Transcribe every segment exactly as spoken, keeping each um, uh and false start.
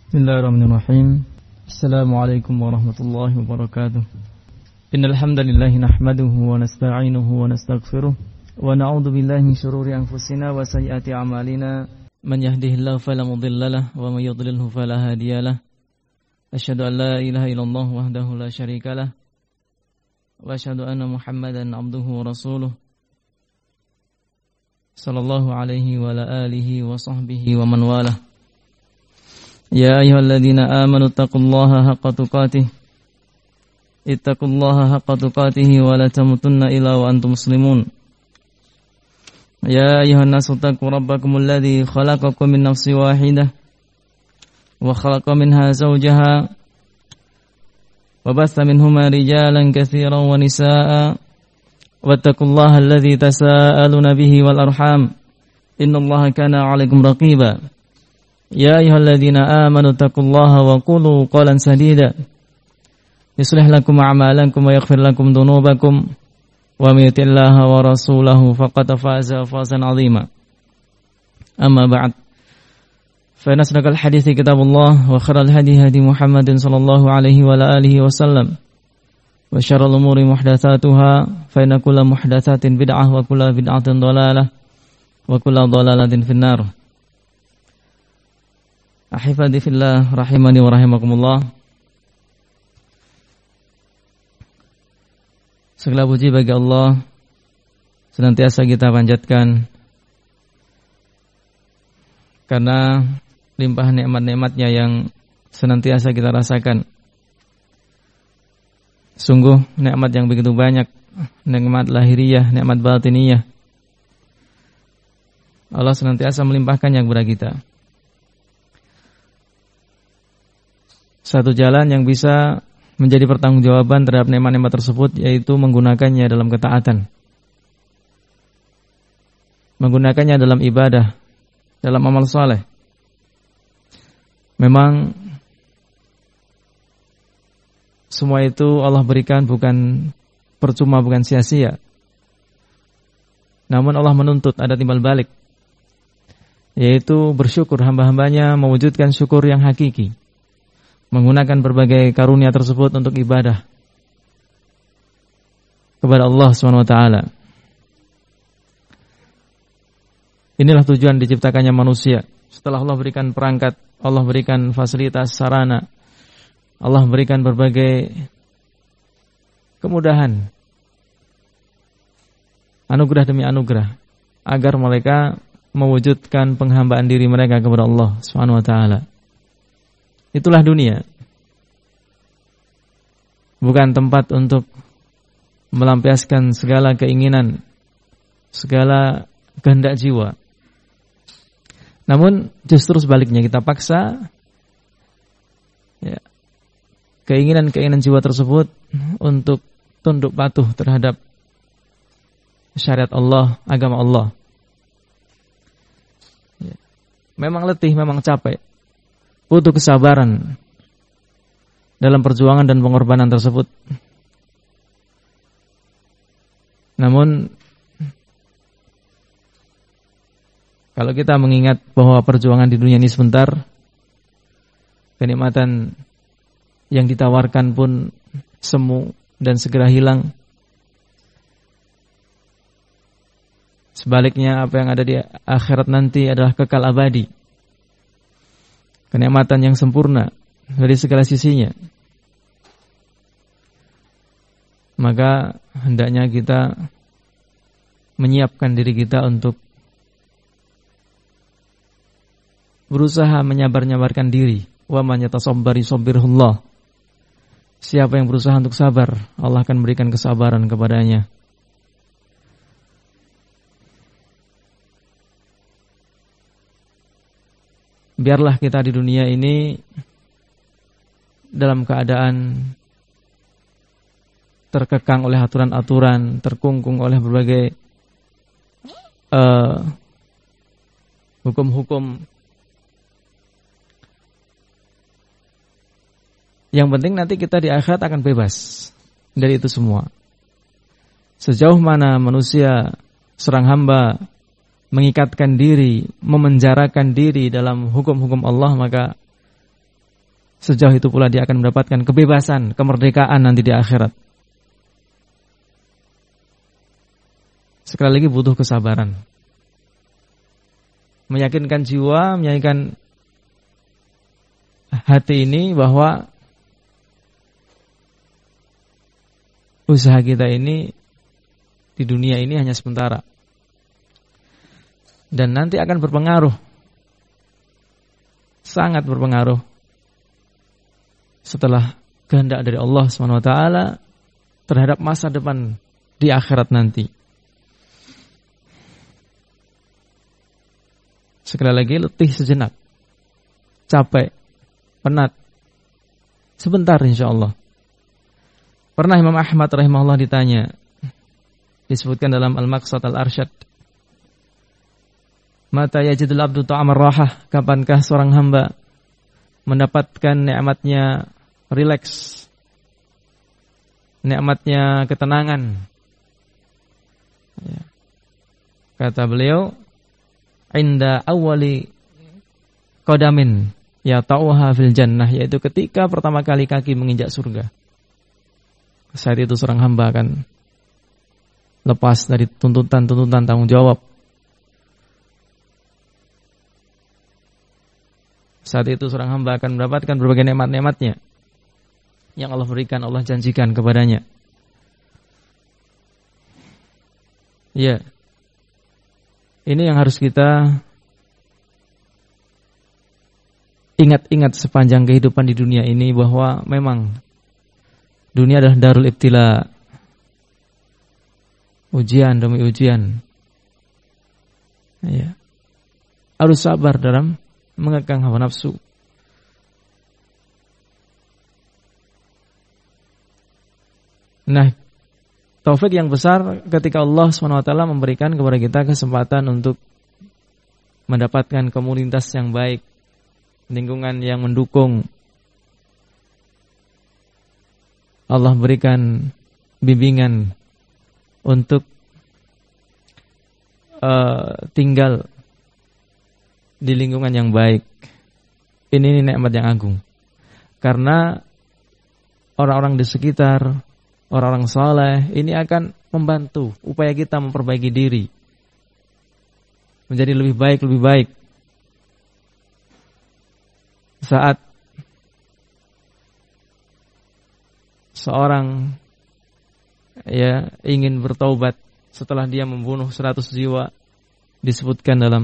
Bismillahirrahmanirrahim. Assalamualaikum warahmatullahi wabarakatuh. Innal hamdalillah nahmaduhu wa nasta'inuhu wa nastaghfiruh wa na'udzu billahi min shururi anfusina wa sayyiati a'malina. Man yahdihillahu fala mudilla lahu wa may yudlilhu fala hadiya lahu. Asyhadu an la ilaha illallah wahdahu la syarika lahu wa asyhadu anna Muhammadan 'abduhu wa rasuluh. Sallallahu alaihi wa ala alihi wa sahbihi wa man walah. Ya ayyuhalladzina amanu taqullaha haqqa tuqatih. Ittaqullaha haqqa tuqatih wa la tamutunna illa wa antum muslimun. Ya ayyuhan nasu taqu rabbakumul ladzi khalaqakum min nafsin wahidah wa khalaqa minha zawjaha wa batha minhuma rijalan katsiran wa nisaa'a wattaqullaha alladzi tasaaluna bihi wal arham innallaha kana 'alaikum raqiba. Ya ayyuhalladzina amanu taqullaha wa qulu qawlan sadida yuslih lakum a'malakum wa yaghfir lakum dhunubakum wa may yuti'illaha wa rasulahu faqad faza fawzan 'azima. Amma ba'd. Fa nasdaqal hadithi kitabullah wa khairal hadi hadi Muhammadin sallallahu alaihi wa alihi wasallam wa syarrul umuri muhdatsatuha fa inna kulla muhdatsatin bid'ah wa kulla bid'atin dhalalah wa kulla dhalalatin finnar. Ahifadzi fillah rahimani wa rahimakumullah. Segala puji bagi Allah senantiasa kita panjatkan karena limpah nikmat-nikmatnya yang senantiasa kita rasakan. Sungguh nikmat yang begitu banyak, nikmat lahiriah, nikmat batiniyah. Allah senantiasa melimpahkannya kepada kita. Satu jalan yang bisa menjadi pertanggungjawaban terhadap nikmat-nikmat tersebut yaitu menggunakannya dalam ketaatan. Menggunakannya dalam ibadah, dalam amal saleh. Memang semua itu Allah berikan bukan percuma, bukan sia-sia. Namun Allah menuntut ada timbal balik, yaitu bersyukur hamba-hambanya mewujudkan syukur yang hakiki, menggunakan berbagai karunia tersebut untuk ibadah kepada Allah subhanahu wa taala. Inilah tujuan diciptakannya manusia. Setelah Allah berikan perangkat, Allah berikan fasilitas sarana, Allah berikan berbagai kemudahan, anugerah demi anugerah, agar mereka mewujudkan penghambaan diri mereka kepada Allah subhanahu wa taala. Itulah dunia. Bukan tempat untuk melampiaskan segala keinginan, segala kehendak jiwa. Namun justru sebaliknya, kita paksa ya, keinginan-keinginan jiwa tersebut untuk tunduk patuh terhadap syariat Allah, agama Allah. Ya. Memang letih, memang capek, butuh kesabaran dalam perjuangan dan pengorbanan tersebut. Namun kalau kita mengingat bahwa perjuangan di dunia ini sebentar, kenikmatan yang ditawarkan pun semu dan segera hilang. Sebaliknya apa yang ada di akhirat nanti adalah kekal abadi, kenikmatan yang sempurna dari segala sisinya. Maka hendaknya kita menyiapkan diri kita untuk berusaha menyabar-nyabarkan diri. Wa man yatasabbar yusabbirhullah. Siapa yang berusaha untuk sabar, Allah akan berikan kesabaran kepadanya. Biarlah kita di dunia ini dalam keadaan terkekang oleh aturan-aturan, terkungkung oleh berbagai uh, hukum-hukum. Yang penting nanti kita di akhirat akan bebas dari itu semua. Sejauh mana manusia, serang hamba, mengikatkan diri, memenjarakan diri dalam hukum-hukum Allah, maka sejauh itu pula dia akan mendapatkan kebebasan, kemerdekaan nanti di akhirat. Sekali lagi butuh kesabaran. Meyakinkan jiwa, meyakinkan hati ini bahwa usaha kita ini di dunia ini hanya sementara. Dan nanti akan berpengaruh, sangat berpengaruh setelah kehendak dari Allah subhanahu wa taala terhadap masa depan di akhirat nanti. Sekali lagi, letih sejenak, capek, penat, sebentar insyaallah. Pernah Imam Ahmad rahimahullah ditanya, disebutkan dalam Al-Maqsad Al-Arsyad, mata yajidul abdu ta'amar rahah, kapankah seorang hamba mendapatkan nikmatnya rileks, nikmatnya ketenangan? Ya. Kata beliau, inda awali qadamin ya ta'uha fil jannah, yaitu ketika pertama kali kaki menginjak surga. Saat itu seorang hamba akan lepas dari tuntutan-tuntutan tanggung jawab. Saat itu seorang hamba akan mendapatkan berbagai nikmat-nikmatnya yang Allah berikan, Allah janjikan kepadanya. Ya, ini yang harus kita ingat-ingat sepanjang kehidupan di dunia ini, bahwa memang dunia adalah darul ibtila, ujian demi ujian. Ya, harus sabar dalam mengekang hawa nafsu. Nah, taufik yang besar ketika Allah subhanahu wa taala memberikan kepada kita kesempatan untuk mendapatkan komunitas yang baik, lingkungan yang mendukung. Allah berikan bimbingan untuk uh, tinggal di lingkungan yang baik. Ini, ini nikmat yang agung. Karena orang-orang di sekitar, orang-orang saleh ini akan membantu upaya kita memperbaiki diri menjadi lebih baik, lebih baik. Saat seorang ya ingin bertaubat setelah dia membunuh seratus jiwa, disebutkan dalam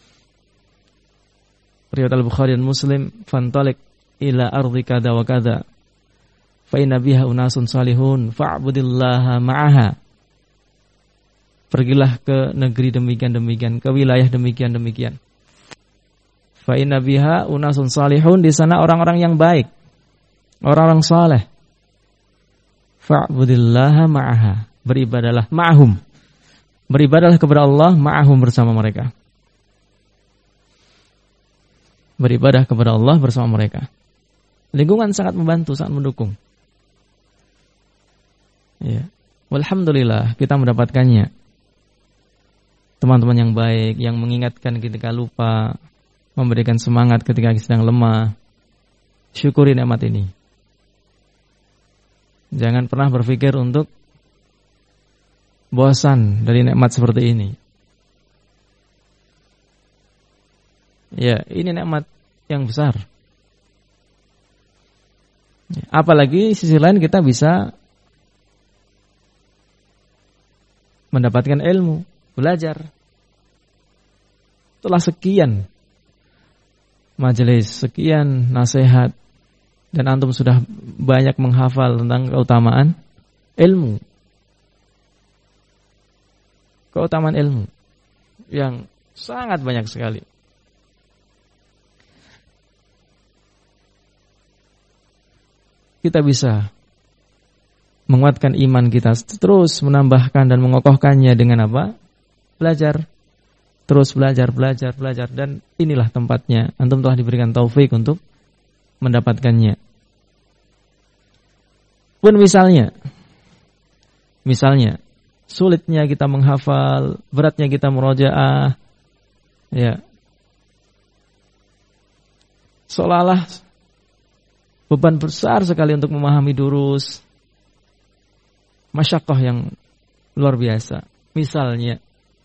riwayat Al-Bukhari dan Muslim, fantalik ila ardi kada wa kada fa inna biha unasun salihun fa'budillaha ma'aha. Pergilah ke negeri demikian-demikian, ke wilayah demikian-demikian. Fa inna biha unasun salihun, di sana orang-orang yang baik, orang-orang saleh. Fa'budillaha ma'aha, beribadalah ma'ahum, beribadalah kepada Allah ma'ahum, bersama mereka. Beribadah kepada Allah bersama mereka. Lingkungan sangat membantu, sangat mendukung. Ya. Walhamdulillah kita mendapatkannya. Teman-teman yang baik, yang mengingatkan ketika lupa, memberikan semangat ketika sedang lemah. Syukuri nikmat ini. Jangan pernah berpikir untuk bosan dari nikmat seperti ini. Ya, ini nikmat yang besar. Apalagi sisi lain kita bisa mendapatkan ilmu, belajar. Setelah sekian majelis, sekian nasihat, dan antum sudah banyak menghafal tentang keutamaan ilmu. Keutamaan ilmu yang sangat banyak sekali. Kita bisa menguatkan iman kita, terus menambahkan dan mengokohkannya dengan apa? Belajar. Terus belajar, belajar, belajar. Dan inilah tempatnya. Antum telah diberikan taufik untuk mendapatkannya. Pun misalnya, misalnya, sulitnya kita menghafal, beratnya kita murojaah, ya, seolah-olah beban besar sekali untuk memahami durus, masyaqqah yang luar biasa. Misalnya,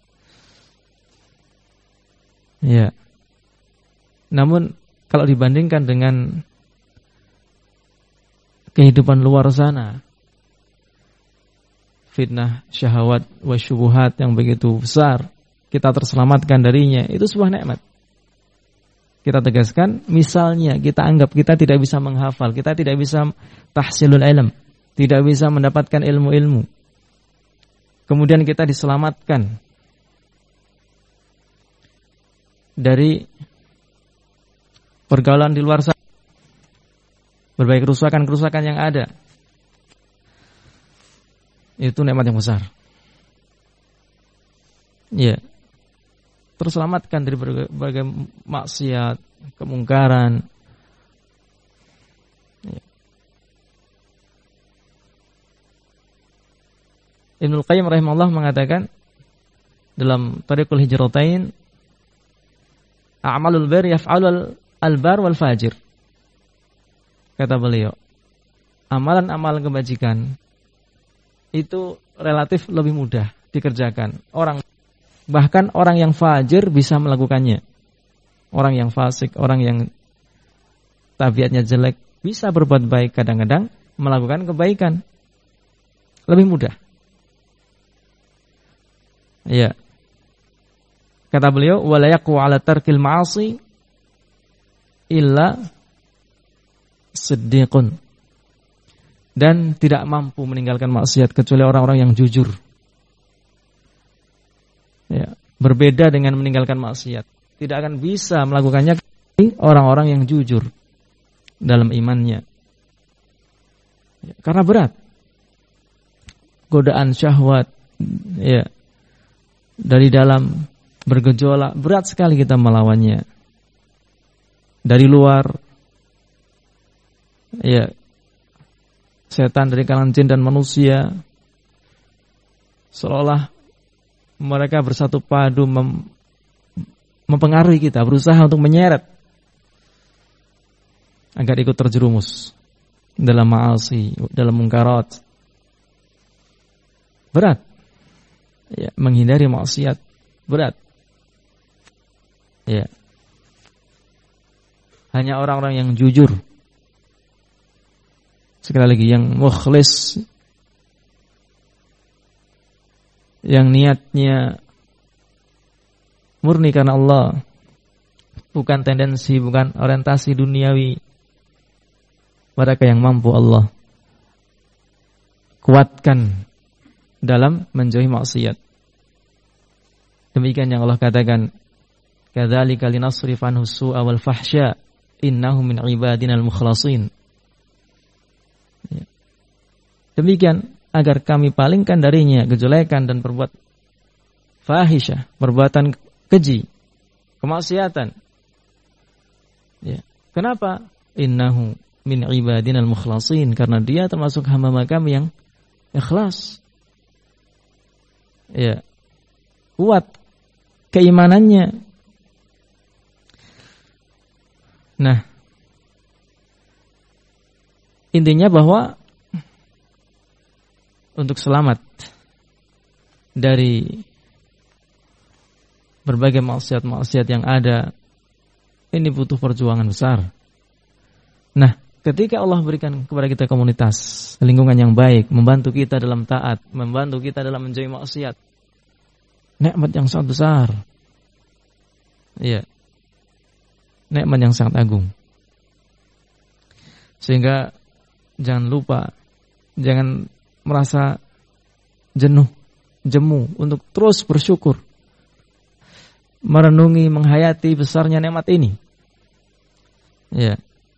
ya. Namun kalau dibandingkan dengan kehidupan luar sana, fitnah, syahwat, wa syubuhat yang begitu besar, kita terselamatkan darinya, itu sebuah nikmat. Kita tegaskan, misalnya kita anggap kita tidak bisa menghafal, kita tidak bisa tahsilul ilm, tidak bisa mendapatkan ilmu-ilmu. Kemudian kita diselamatkan dari pergaulan di luar sana, berbagai kerusakan-kerusakan yang ada. Itu nikmat yang besar. Ya. Terselamatkan dari berbagai maksiat, kemungkaran. Ya. Ibnul Qayyim rahimahullah mengatakan dalam Thariqul Hijratain, a'malul bir yaf'alul albar wal fajir. Kata beliau, amalan-amalan kebajikan itu relatif lebih mudah dikerjakan. Orang bahkan orang yang fajir bisa melakukannya. Orang yang fasik, orang yang tabiatnya jelek bisa berbuat baik, kadang-kadang melakukan kebaikan. Lebih mudah. Ya. Kata beliau, wala yaqu 'ala tarkil ma'asi illa siddiqun. Dan tidak mampu meninggalkan maksiat kecuali orang-orang yang jujur. Ya, berbeda dengan meninggalkan maksiat. Tidak akan bisa melakukannya orang-orang yang jujur dalam imannya. Ya, karena berat. Godaan syahwat, ya, dari dalam bergejolak, berat sekali kita melawannya. Dari luar, ya, setan dari kalangan jin dan manusia, seolah mereka bersatu padu mem, mempengaruhi kita, berusaha untuk menyeret agar ikut terjerumus dalam ma'asi, dalam mungkarat. Berat. Ya, menghindari maksiat berat. Ya. Hanya orang-orang yang jujur, sekali lagi yang mukhlis, yang niatnya murni karena Allah, bukan tendensi, bukan orientasi duniawi, mereka yang mampu Allah kuatkan dalam menjauhi maksiat. Demikian yang Allah katakan, kadzalika linasrif anhu su'a wal fahsya innahu min ibadinal mukhlasin. Demikian agar kami palingkan darinya kejelekan dan perbuat fahisyah, perbuatan keji, kemaksiatan. Ya. Kenapa? Innahu min ibadinal mukhlasin, karena dia termasuk hamba kami yang ikhlas. Ya. Kuat keimanannya. Nah, intinya bahwa untuk selamat dari berbagai maksiat-maksiat yang ada, ini butuh perjuangan besar. Nah, ketika Allah berikan kepada kita komunitas, lingkungan yang baik, membantu kita dalam taat, membantu kita dalam menjauhi maksiat, nikmat yang sangat besar. Iya. Nikmat yang sangat agung. Sehingga jangan lupa, jangan merasa jenuh, jemu untuk terus bersyukur, merenungi, menghayati besarnya nikmat ini. Ya.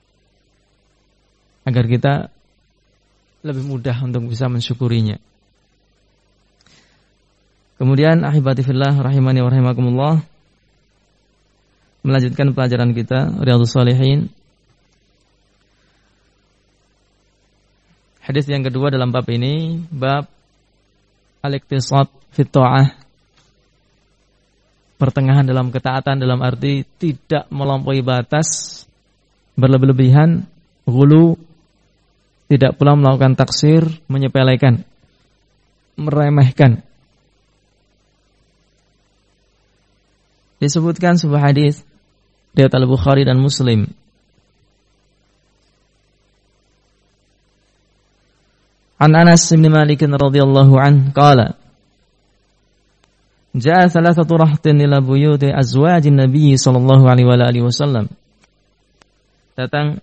Agar kita lebih mudah untuk bisa mensyukurinya. Kemudian ahibati fillah rahimani wa rahimakumullah, melanjutkan pelajaran kita Riyadhus Shalihin. Hadis yang kedua dalam bab ini, bab al-iktisad fit ta'ah. Pertengahan dalam ketaatan, dalam arti tidak melampaui batas, berlebih-lebihan ghulu, tidak pula melakukan taksir, menyepelekan, meremehkan. Disebutkan sebuah hadis riwayat Al-Bukhari dan Muslim. An Anas bin Malik radhiyallahu anhu qala Ja'a thalathatu rahtin ila buyuti azwajin Nabi sallallahu alaihi wa alihi wasallam. Datang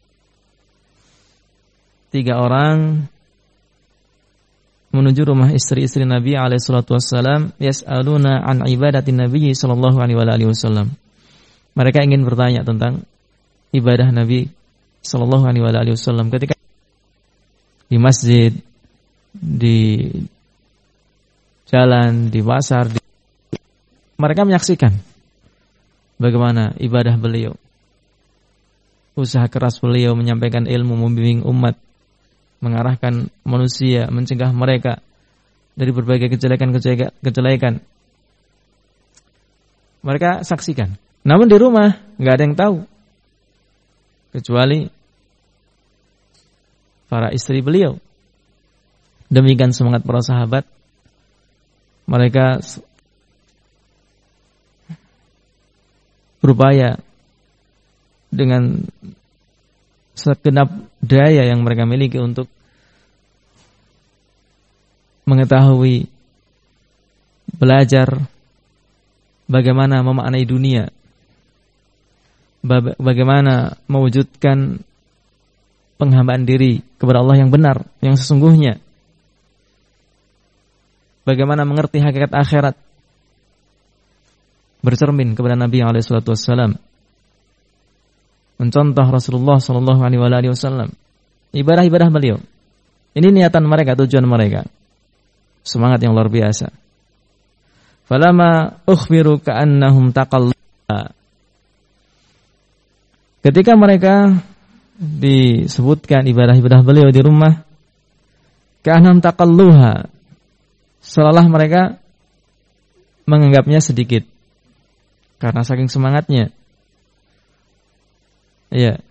tiga orang menuju rumah istri-istri Nabi alaihi salatu wassalam, yas'aluna an ibadatin Nabi sallallahu alaihi wa alihi wasallam. Mereka ingin bertanya tentang ibadah Nabi sallallahu alaihi wa alihi wasallam ketika di masjid, di jalan, di pasar, di... mereka menyaksikan bagaimana ibadah beliau, usaha keras beliau menyampaikan ilmu, membimbing umat, mengarahkan manusia, mencegah mereka dari berbagai kejelekan-kejelekan. Mereka saksikan. Namun di rumah nggak ada yang tahu kecuali para istri beliau. Demikian semangat para sahabat. Mereka berupaya dengan segenap daya yang mereka miliki untuk mengetahui, belajar bagaimana memaknai dunia, bagaimana mewujudkan penghambaan diri kepada Allah yang benar, yang sesungguhnya, bagaimana mengerti hakikat akhirat, bercermin kepada Nabi alaihi salatu wassalam, mencontoh Rasulullah sallallahu alaihi wasallam, ibadah-ibadah beliau. Ini niatan mereka, tujuan mereka. Semangat yang luar biasa. Falama ukhbiru ka'annahum taqalla. Ketika mereka disebutkan ibadah-ibadah beliau di rumah, ka'annahum taqalluha, seolah mereka menganggapnya sedikit karena saking semangatnya. Iya.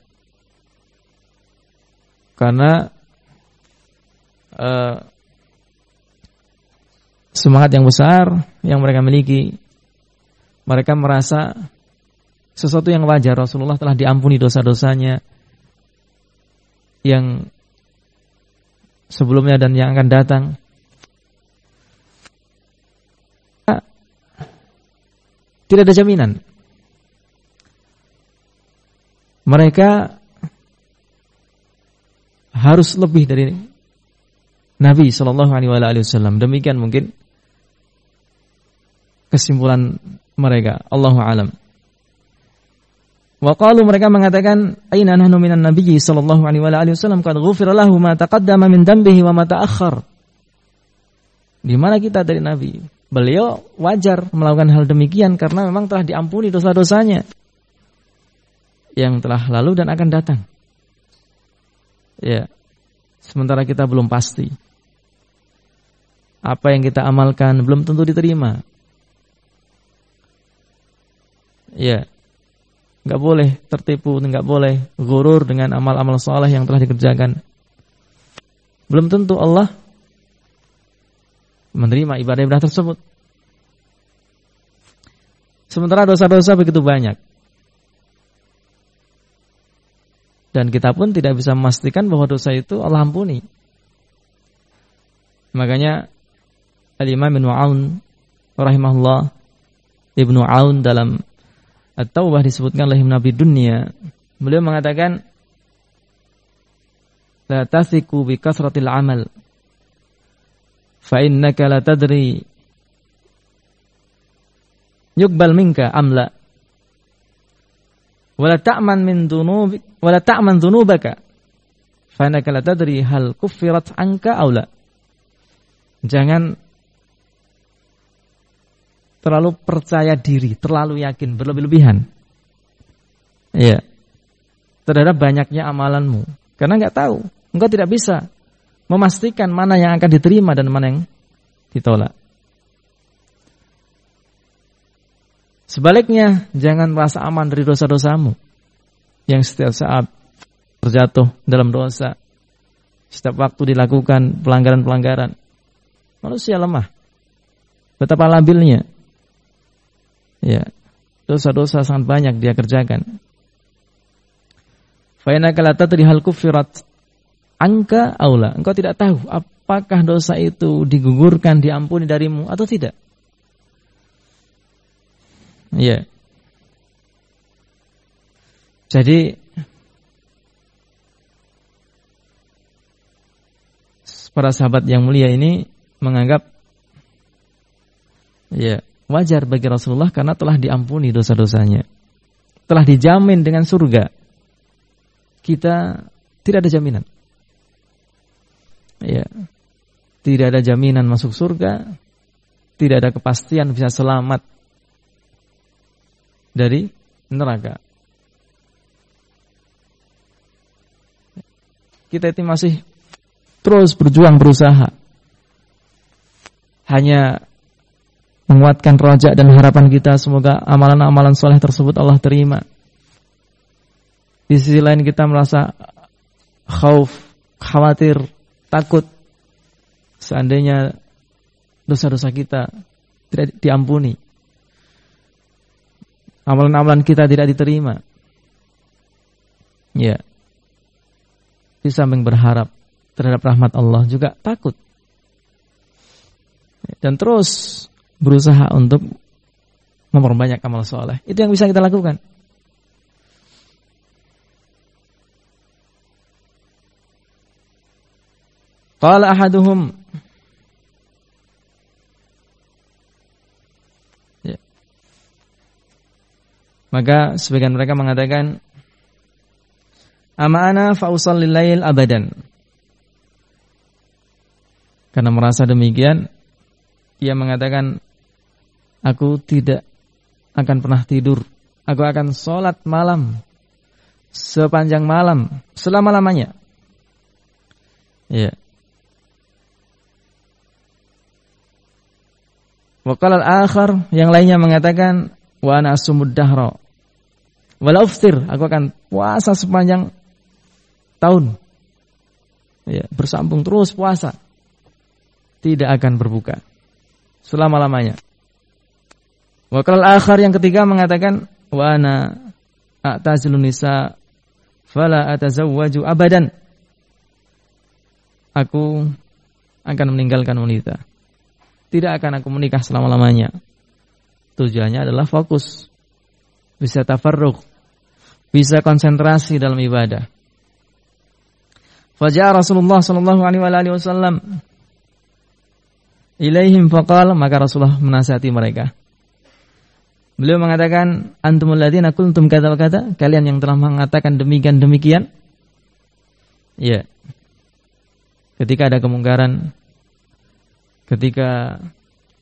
Karena uh, semangat yang besar yang mereka miliki, mereka merasa sesuatu yang wajar. Rasulullah telah diampuni dosa-dosanya yang sebelumnya dan yang akan datang. Tidak ada jaminan. Mereka harus lebih dari Nabi Shallallahu Alaihi Wasallam. Demikian mungkin kesimpulan mereka. Allahu a'lam. Wa qalu, mereka mengatakan, aina nahnu minan nabiyyi sallallahu alaihi wasallam qad ghufira lahu ma taqaddama min dambihi wa ma ta'akhkhar. Di mana kita dari Nabi? Beliau wajar melakukan hal demikian karena memang telah diampuni dosa-dosanya yang telah lalu dan akan datang. Ya. Sementara kita belum pasti. Apa yang kita amalkan belum tentu diterima. Ya. Enggak boleh tertipu, enggak boleh ghurur dengan amal-amal saleh yang telah dikerjakan. Belum tentu Allah menerima ibadah-ibadah tersebut. Sementara dosa-dosa begitu banyak. Dan kita pun tidak bisa memastikan bahwa dosa itu Allah ampuni. Makanya Al-Imam Ibnu Aun rahimahullah, Ibnu Aun dalam At-Taubah disebutkan oleh Ibnu Abi Dunya, beliau mengatakan, la tathiqu bi kasratil amal fa innaka la tadri yuqbal minka amla wala ta'man min dhunubik wala ta'man dhunubaka fa innaka la tadri hal kuffirat anka aw la. Jangan terlalu percaya diri, terlalu yakin, berlebih-lebihan. Ya. Terhadap banyaknya amalanmu, karena enggak tahu, engkau tidak bisa memastikan mana yang akan diterima dan mana yang ditolak. Sebaliknya, jangan merasa aman dari dosa-dosamu yang setiap saat terjatuh dalam dosa. Setiap waktu dilakukan pelanggaran-pelanggaran. Manusia lemah. Betapa labilnya. Ya, dosa-dosa sangat banyak dia kerjakan. Fa innaka la tadri hal kuffirat anka aula. Engkau tidak tahu apakah dosa itu digugurkan, diampuni darimu atau tidak. Ya. Jadi para sahabat yang mulia ini menganggap ya wajar bagi Rasulullah karena telah diampuni dosa-dosanya. Telah dijamin dengan surga. Kita tidak ada jaminan. Ya. Tidak ada jaminan masuk surga. Tidak ada kepastian bisa selamat dari neraka. Kita itu masih terus berjuang, berusaha. Hanya menguatkan raja dan harapan kita semoga amalan-amalan soleh tersebut Allah terima. Di sisi lain kita merasa khauf, khawatir, takut seandainya dosa-dosa kita tidak diampuni, amalan-amalan kita tidak diterima. Ya. Di samping berharap terhadap rahmat Allah juga takut. Dan terus berusaha untuk memperbanyak amal soleh. Itu yang bisa kita lakukan. Qala ahaduhum, ya. Maka sebagian mereka mengatakan, ama ana fa usallil lail abadan. Karena merasa demikian, ia mengatakan, aku tidak akan pernah tidur. Aku akan sholat malam sepanjang malam, selama-lamanya. Ya. Wa qala al-akhar, yang lainnya mengatakan, wa ana asumud dahra wala uftir, aku akan puasa sepanjang tahun. Ya, bersambung terus puasa. Tidak akan berbuka selama-lamanya. Wa qala al-akhar, yang ketiga mengatakan, wa ana a'tazilun nisa fala atazawwaju abadan. Aku akan meninggalkan wanita. Tidak akan aku menikah selama-lamanya. Tujuannya adalah fokus. Bisa tafarruq. Bisa konsentrasi dalam ibadah. Faja'a Rasulullah sallallahu alaihi wasallam ilaihim faqala, maka Rasulullah menasihati mereka. Beliau mengatakan, antumul ladzina qultum kata kata, kalian yang telah mengatakan demikian demikian. Ya. Ketika ada kemungkaran, ketika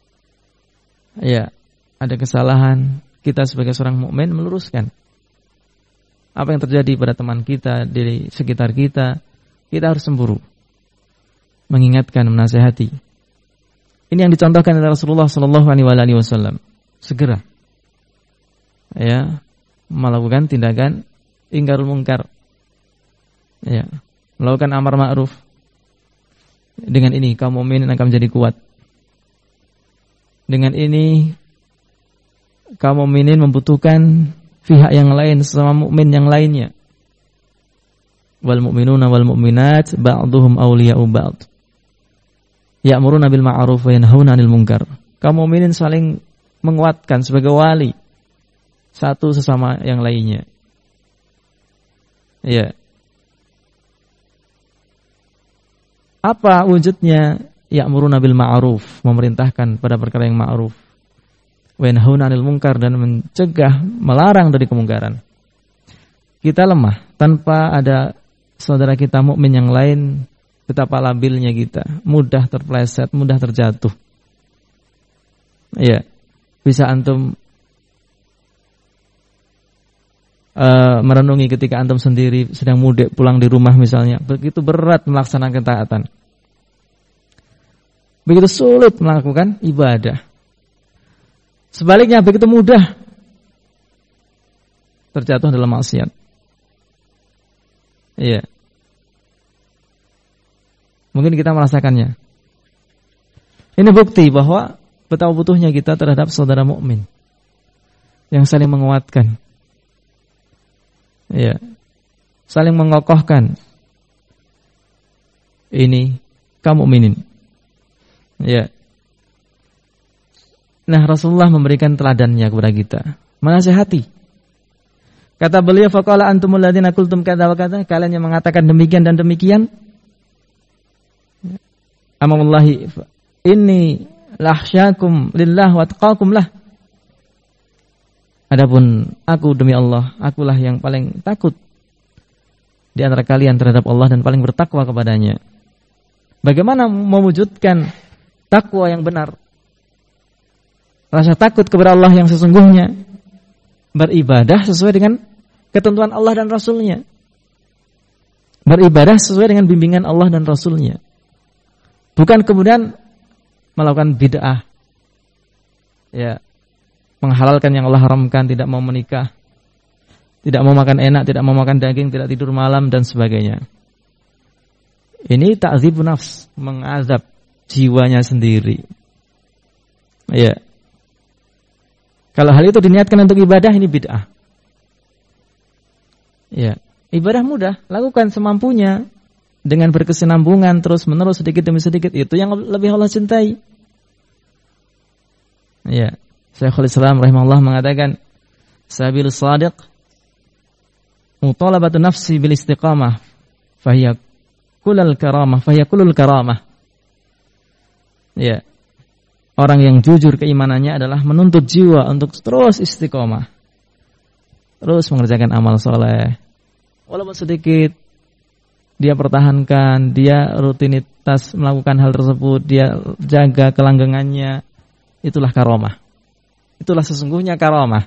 ya ada kesalahan, kita sebagai seorang mukmin meluruskan. Apa yang terjadi pada teman kita di sekitar kita, kita harus cemburu, mengingatkan, menasihati. Ini yang dicontohkan oleh Rasulullah Shallallahu Alaihi Wasallam. Segera, ya, melakukan tindakan ingkarul munkar, ya, melakukan amar ma'ruf. Dengan ini kaum mukminin akan menjadi kuat. Dengan ini kaum mukminin membutuhkan pihak yang lain, sesama mukmin yang lainnya. Wal mu'minuna wal mu'minat ba'duhum awliya'u ba'd. Ya'muruna bil ma'ruf wa yanhauna 'anil munkar. Kaum mukminin saling menguatkan sebagai wali satu sesama yang lainnya. Ya. Apa wujudnya? Ya'muruna bil ma'ruf, memerintahkan pada perkara yang ma'ruf. Wa yanhauna 'anil munkar, dan mencegah, melarang dari kemungkaran. Kita lemah tanpa ada saudara kita mukmin yang lain. Betapa labilnya kita, mudah terpleset, mudah terjatuh. Ya, bisa antum uh, merenungi ketika antum sendiri sedang mudik pulang di rumah misalnya, begitu berat melaksanakan ketaatan, begitu sulit melakukan ibadah. Sebaliknya begitu mudah terjatuh dalam maksiat. Iya. Mungkin kita merasakannya. Ini bukti bahwa betapa butuhnya kita terhadap saudara mukmin yang saling menguatkan. Iya. Saling mengokohkan. Ini kaum mukminin. Iya. Nah, Rasulullah memberikan teladannya kepada kita. Menasihati. Kata beliau, faqala antumul ladzina qultum kadza wa kadza, kalian yang mengatakan demikian dan demikian. Amallahi inni lahsyakum lillah wa taqakum lah. Adapun aku demi Allah, akulah yang paling takut di antara kalian terhadap Allah dan paling bertakwa kepadanya. Bagaimana mewujudkan takwa yang benar? Rasa takut kepada Allah yang sesungguhnya, beribadah sesuai dengan ketentuan Allah dan Rasulnya, beribadah sesuai dengan bimbingan Allah dan Rasulnya, bukan kemudian melakukan bid'ah, ya, menghalalkan yang Allah haramkan, tidak mau menikah, tidak mau makan enak, tidak mau makan daging, tidak tidur malam dan sebagainya. Ini ta'dzibun nafs, mengazab jiwanya sendiri. Ya. Kalau hal itu diniatkan untuk ibadah, ini bid'ah. Ya, ibadah mudah, lakukan semampunya dengan berkesinambungan terus-menerus sedikit demi sedikit, itu yang lebih Allah cintai. Ya, Syekhul Islam rahimahullah mengatakan, sabil shadiq mutalabatu nafsi bil istiqamah fahiya kullul karamah fahiya kullul karamah. Ya. Orang yang jujur keimanannya adalah menuntut jiwa untuk terus istiqomah, terus mengerjakan amal soleh, walaupun sedikit dia pertahankan, dia rutinitas melakukan hal tersebut, dia jaga kelanggengannya. Itulah karamah. Itulah sesungguhnya karamah.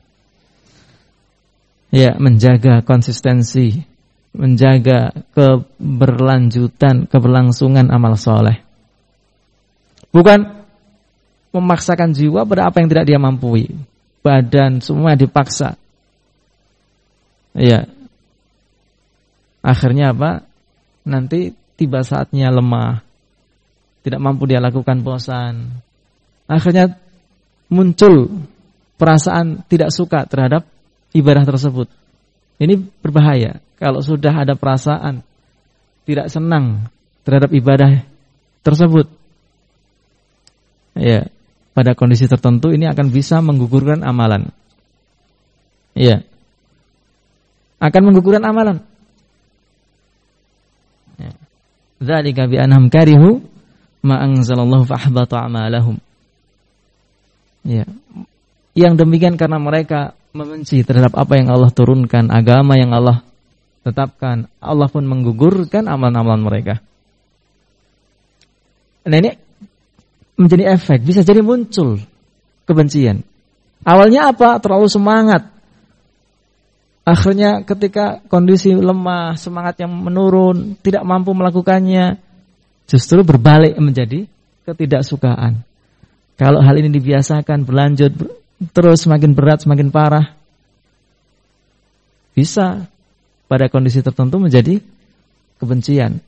Ya, menjaga konsistensi, menjaga keberlanjutan, keberlangsungan amal soleh. Bukan memaksakan jiwa pada apa yang tidak dia mampu. Badan semua dipaksa. Iya. Akhirnya apa? Nanti tiba saatnya lemah. Tidak mampu dia lakukan, bosan. Akhirnya muncul perasaan tidak suka terhadap ibadah tersebut. Ini berbahaya. Kalau sudah ada perasaan tidak senang terhadap ibadah tersebut, ya, pada kondisi tertentu ini akan bisa menggugurkan amalan. Iya. Akan menggugurkan amalan. Ya. Dzalika bi annahum karihu ma anzalallahu fa ahbata a'malahum. Ya. Yang demikian karena mereka membenci terhadap apa yang Allah turunkan, agama yang Allah tetapkan. Allah pun menggugurkan amalan-amalan mereka. Nah, ini menjadi efek, bisa jadi muncul kebencian. Awalnya apa? Terlalu semangat. Akhirnya ketika kondisi lemah, semangat yang menurun, tidak mampu melakukannya, justru berbalik menjadi ketidaksukaan. Kalau hal ini dibiasakan, berlanjut, terus semakin berat, semakin parah, bisa pada kondisi tertentu menjadi kebencian.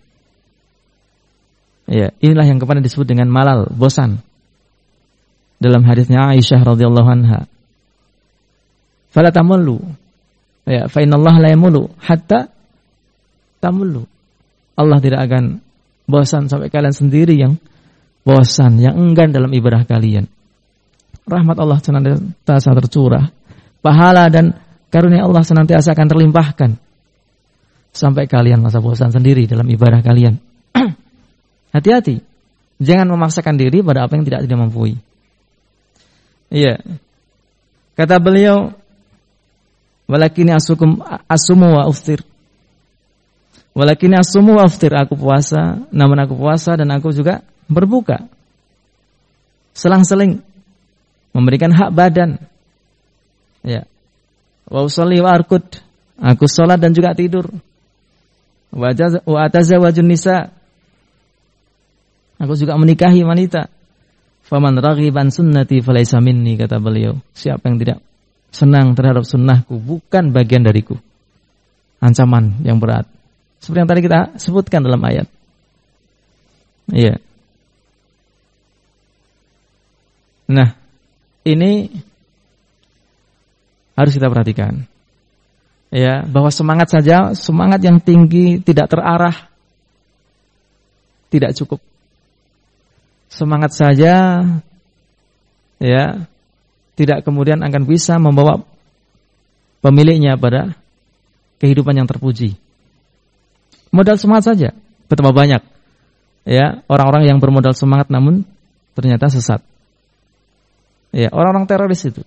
Ya, inilah yang kemarin disebut dengan malal, bosan. Dalam hadisnya Aisyah radhiyallahu anha, "Fala tamullu." Ya, fa innallaha la yamullu hatta tamullu. Allah tidak akan bosan sampai kalian sendiri yang bosan, yang enggan dalam ibadah kalian. Rahmat Allah senantiasa tercurah, pahala dan karunia Allah senantiasa akan terlimpahkan sampai kalian masa bosan sendiri dalam ibadah kalian. Hati-hati, jangan memaksakan diri pada apa yang tidak tidak mampu. Iya. Kata beliau, "Walakini asukum asumu wa uftir." Walakini asumu wa uftir, aku puasa, namun aku puasa dan aku juga berbuka. Selang-seling memberikan hak badan. Ya. Wa usolli wa arkud, aku sholat dan juga tidur. Wa atazawwajun nisa, aku juga menikahi wanita. Faman raghiban sunnati falaysa minni, kata beliau. Siapa yang tidak senang terhadap sunnahku bukan bagian dariku. Ancaman yang berat. Seperti yang tadi kita sebutkan dalam ayat. Iya. Nah, ini harus kita perhatikan. Ya, bahwa semangat saja, semangat yang tinggi tidak terarah tidak cukup. Semangat saja ya, tidak kemudian akan bisa membawa pemiliknya pada kehidupan yang terpuji. Modal semangat saja, betapa banyak ya orang-orang yang bermodal semangat namun ternyata sesat. Ya, orang-orang teroris itu.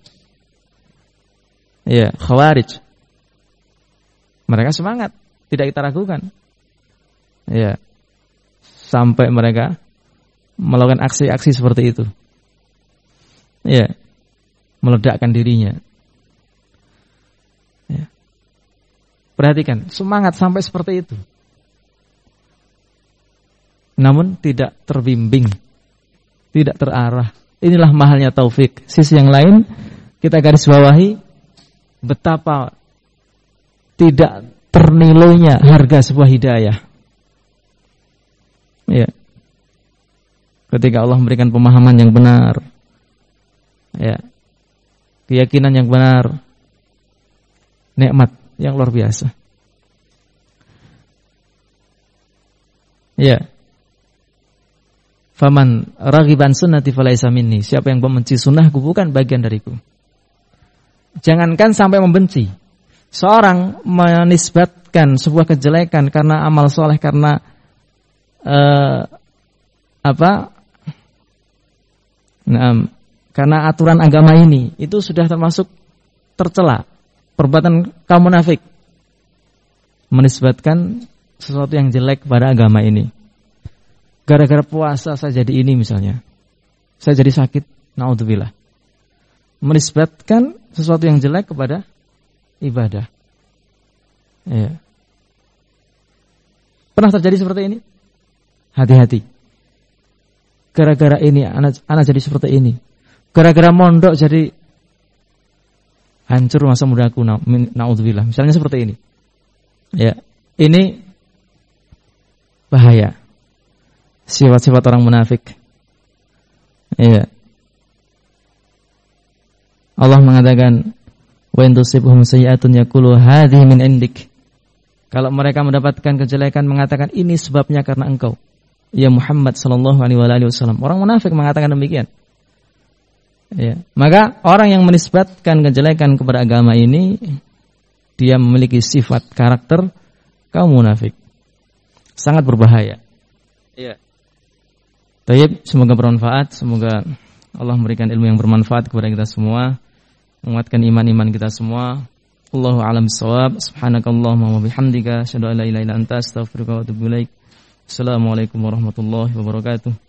Ya, Khawarij. Mereka semangat, tidak kita ragukan. Ya. Sampai mereka melakukan aksi-aksi seperti itu. Ya. Meledakkan dirinya. Ya. Perhatikan, semangat sampai seperti itu. Namun tidak terbimbing, tidak terarah. Inilah mahalnya taufik. Sisi yang lain kita garis bawahi betapa tidak ternilainya harga sebuah hidayah. Ya. Ketika Allah memberikan pemahaman yang benar, ya, keyakinan yang benar, nikmat yang luar biasa. Ya. Faman raghiban sunnati falaisa minni. Siapa yang membenci sunnahku bukan bagian dariku. Jangankan sampai membenci. Seorang menisbatkan sebuah kejelekan karena amal soleh, karena uh, apa? Nah, karena aturan agama ini, itu sudah termasuk tercela. Perbuatan kaum munafik menisbatkan sesuatu yang jelek pada agama ini. Gara-gara puasa saya jadi ini misalnya, saya jadi sakit, naudzubillah. Menisbatkan sesuatu yang jelek kepada ibadah. Ya. Pernah terjadi seperti ini? Hati-hati. Gara-gara ini anak, anak jadi seperti ini. Gara-gara mondok jadi hancur masa mudaku, naudzubillah. Misalnya seperti ini. Ya, ini bahaya. Sifat-sifat orang munafik. Iya. Allah mengatakan, wa in tusibhum sayyi'atun yaqulu hadhihi min indik. Kalau mereka mendapatkan kejelekan mengatakan ini sebabnya karena engkau, ya Muhammad sallallahu alaihi wasallam. Orang munafik mengatakan demikian. Ya. Maka orang yang menisbatkan kejelekan kepada agama ini, dia memiliki sifat karakter kaum munafik. Sangat berbahaya. Iya. Baik, semoga bermanfaat, semoga Allah memberikan ilmu yang bermanfaat kepada kita semua, menguatkan iman-iman kita semua. Allahu a'lam bissawab. Subhanakallahumma wa bihamdika, asyhadu an la ilaha illa anta, astaghfiruka wa atubu ilaik. Assalamualaikum warahmatullahi wabarakatuh.